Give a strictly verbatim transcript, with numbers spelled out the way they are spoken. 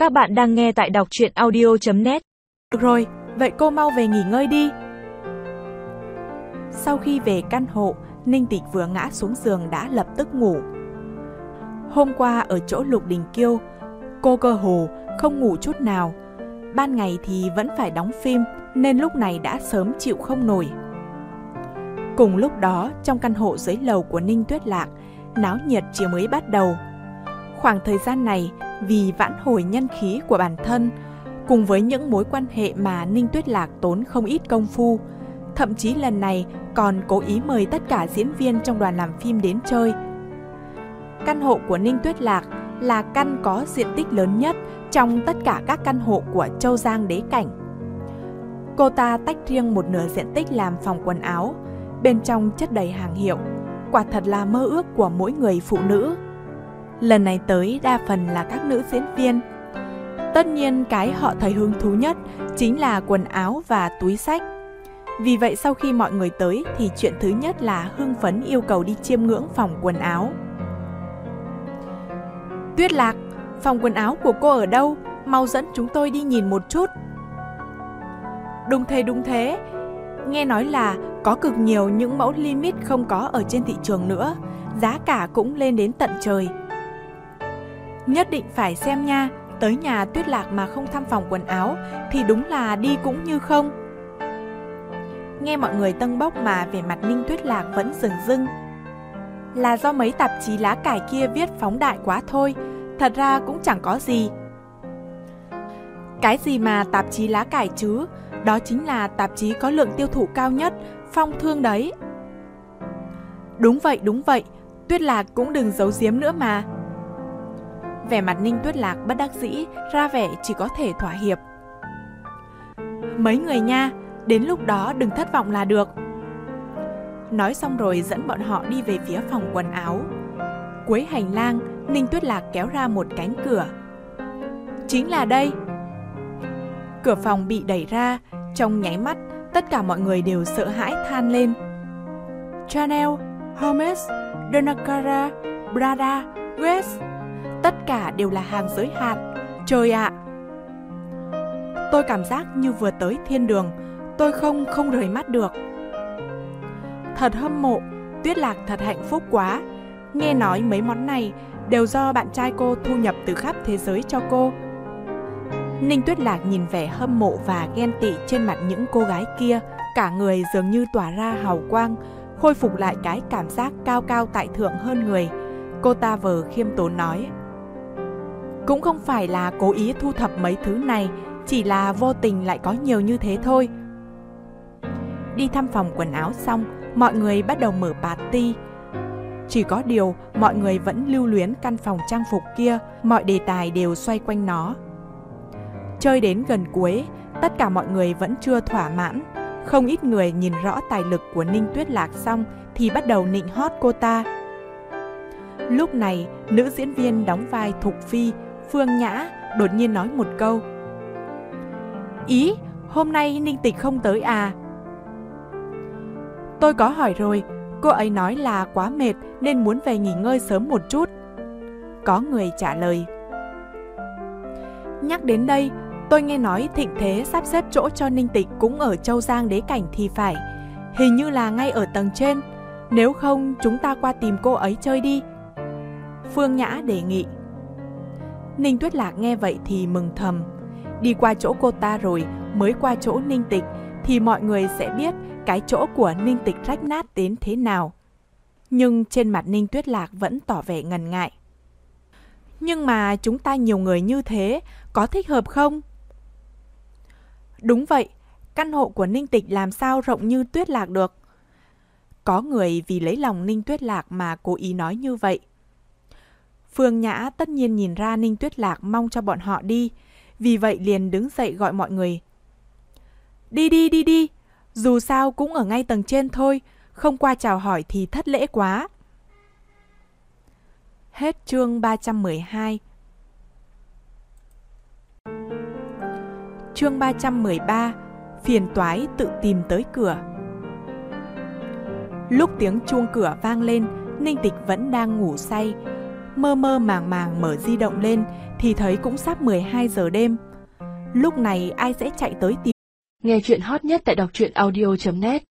Các bạn đang nghe tại đọc truyện audio chấm net. Được rồi, vậy cô mau về nghỉ ngơi đi. Sau khi về căn hộ, Ninh Tịch vừa ngã xuống giường đã lập tức ngủ. Hôm qua ở chỗ Lục Đình Kiêu, cô cơ hồ không ngủ chút nào. Ban ngày thì vẫn phải đóng phim nên lúc này đã sớm chịu không nổi. Cùng lúc đó, trong căn hộ dưới lầu của Ninh Tuyết Lạc, náo nhiệt chỉ mới bắt đầu. Khoảng thời gian này, vì vãn hồi nhân khí của bản thân, cùng với những mối quan hệ mà Ninh Tuyết Lạc tốn không ít công phu, thậm chí lần này còn cố ý mời tất cả diễn viên trong đoàn làm phim đến chơi. Căn hộ của Ninh Tuyết Lạc là căn có diện tích lớn nhất trong tất cả các căn hộ của Châu Giang Đế Cảnh. Cô ta tách riêng một nửa diện tích làm phòng quần áo, bên trong chất đầy hàng hiệu, quả thật là mơ ước của mỗi người phụ nữ. Lần này tới đa phần là các nữ diễn viên. Tất nhiên cái họ thấy hứng thú nhất chính là quần áo và túi xách. Vì vậy sau khi mọi người tới thì chuyện thứ nhất là hưng phấn yêu cầu đi chiêm ngưỡng phòng quần áo. Tuyết Lạc, phòng quần áo của cô ở đâu? Mau dẫn chúng tôi đi nhìn một chút. Đúng thế đúng thế. Nghe nói là có cực nhiều những mẫu limit không có ở trên thị trường nữa. Giá cả cũng lên đến tận trời. Nhất định phải xem nha. Tới nhà Tuyết Lạc mà không thăm phòng quần áo thì đúng là đi cũng như không. Nghe mọi người tâng bốc mà vẻ mặt Ninh Tuyết Lạc vẫn rừng rưng. Là do mấy tạp chí lá cải kia viết phóng đại quá thôi. Thật ra cũng chẳng có gì. Cái gì mà tạp chí lá cải chứ? Đó chính là tạp chí có lượng tiêu thụ cao nhất, Phong Thương đấy. Đúng vậy, đúng vậy. Tuyết Lạc cũng đừng giấu giếm nữa mà. Vẻ mặt Ninh Tuyết Lạc bất đắc dĩ, ra vẻ chỉ có thể thỏa hiệp. Mấy người nha, đến lúc đó đừng thất vọng là được. Nói xong rồi dẫn bọn họ đi về phía phòng quần áo. Cuối hành lang, Ninh Tuyết Lạc kéo ra một cánh cửa. Chính là đây. Cửa phòng bị đẩy ra, trong nháy mắt, tất cả mọi người đều sợ hãi than lên. Chanel, Hermes, Donatella, Prada, Guess, tất cả đều là hàng giới hạn. Trời ạ! Tôi cảm giác như vừa tới thiên đường, tôi không không rời mắt được. Thật hâm mộ, Tuyết Lạc thật hạnh phúc quá. Nghe nói mấy món này đều do bạn trai cô thu nhập từ khắp thế giới cho cô. Ninh Tuyết Lạc nhìn vẻ hâm mộ và ghen tị trên mặt những cô gái kia, cả người dường như tỏa ra hào quang, khôi phục lại cái cảm giác cao cao tại thượng hơn người. Cô ta vờ khiêm tốn nói. Cũng không phải là cố ý thu thập mấy thứ này, chỉ là vô tình lại có nhiều như thế thôi. Đi thăm phòng quần áo xong, mọi người bắt đầu mở party. Chỉ có điều, mọi người vẫn lưu luyến căn phòng trang phục kia, mọi đề tài đều xoay quanh nó. Chơi đến gần cuối, tất cả mọi người vẫn chưa thỏa mãn. Không ít người nhìn rõ tài lực của Ninh Tuyết Lạc xong thì bắt đầu nịnh hót cô ta. Lúc này, nữ diễn viên đóng vai Thục Phi, Phương Nhã, đột nhiên nói một câu. Ý, hôm nay Ninh Tịch không tới à? Tôi có hỏi rồi, cô ấy nói là quá mệt nên muốn về nghỉ ngơi sớm một chút. Có người trả lời. Nhắc đến đây, tôi nghe nói Thịnh Thế sắp xếp chỗ cho Ninh Tịch cũng ở Châu Giang Đế Cảnh thì phải. Hình như là ngay ở tầng trên. Nếu không, chúng ta qua tìm cô ấy chơi đi. Phương Nhã đề nghị. Ninh Tuyết Lạc nghe vậy thì mừng thầm. Đi qua chỗ cô ta rồi mới qua chỗ Ninh Tịch thì mọi người sẽ biết cái chỗ của Ninh Tịch rách nát đến thế nào. Nhưng trên mặt Ninh Tuyết Lạc vẫn tỏ vẻ ngần ngại. Nhưng mà chúng ta nhiều người như thế, có thích hợp không? Đúng vậy, căn hộ của Ninh Tịch làm sao rộng như Tuyết Lạc được. Có người vì lấy lòng Ninh Tuyết Lạc mà cố ý nói như vậy. Phương Nhã tất nhiên nhìn ra Ninh Tuyết Lạc mong cho bọn họ đi, vì vậy liền đứng dậy gọi mọi người. Đi đi đi đi, dù sao cũng ở ngay tầng trên thôi, không qua chào hỏi thì thất lễ quá. Hết chương ba trăm mười hai. Chương ba trăm mười ba, phiền toái tự tìm tới cửa. Lúc tiếng chuông cửa vang lên, Ninh Tịch vẫn đang ngủ say. mơ mơ màng màng mở di động lên thì thấy cũng sắp mười hai giờ đêm. Lúc này ai sẽ chạy tới tìm. Nghe chuyện hot nhất tại đọc truyện audio chấm net.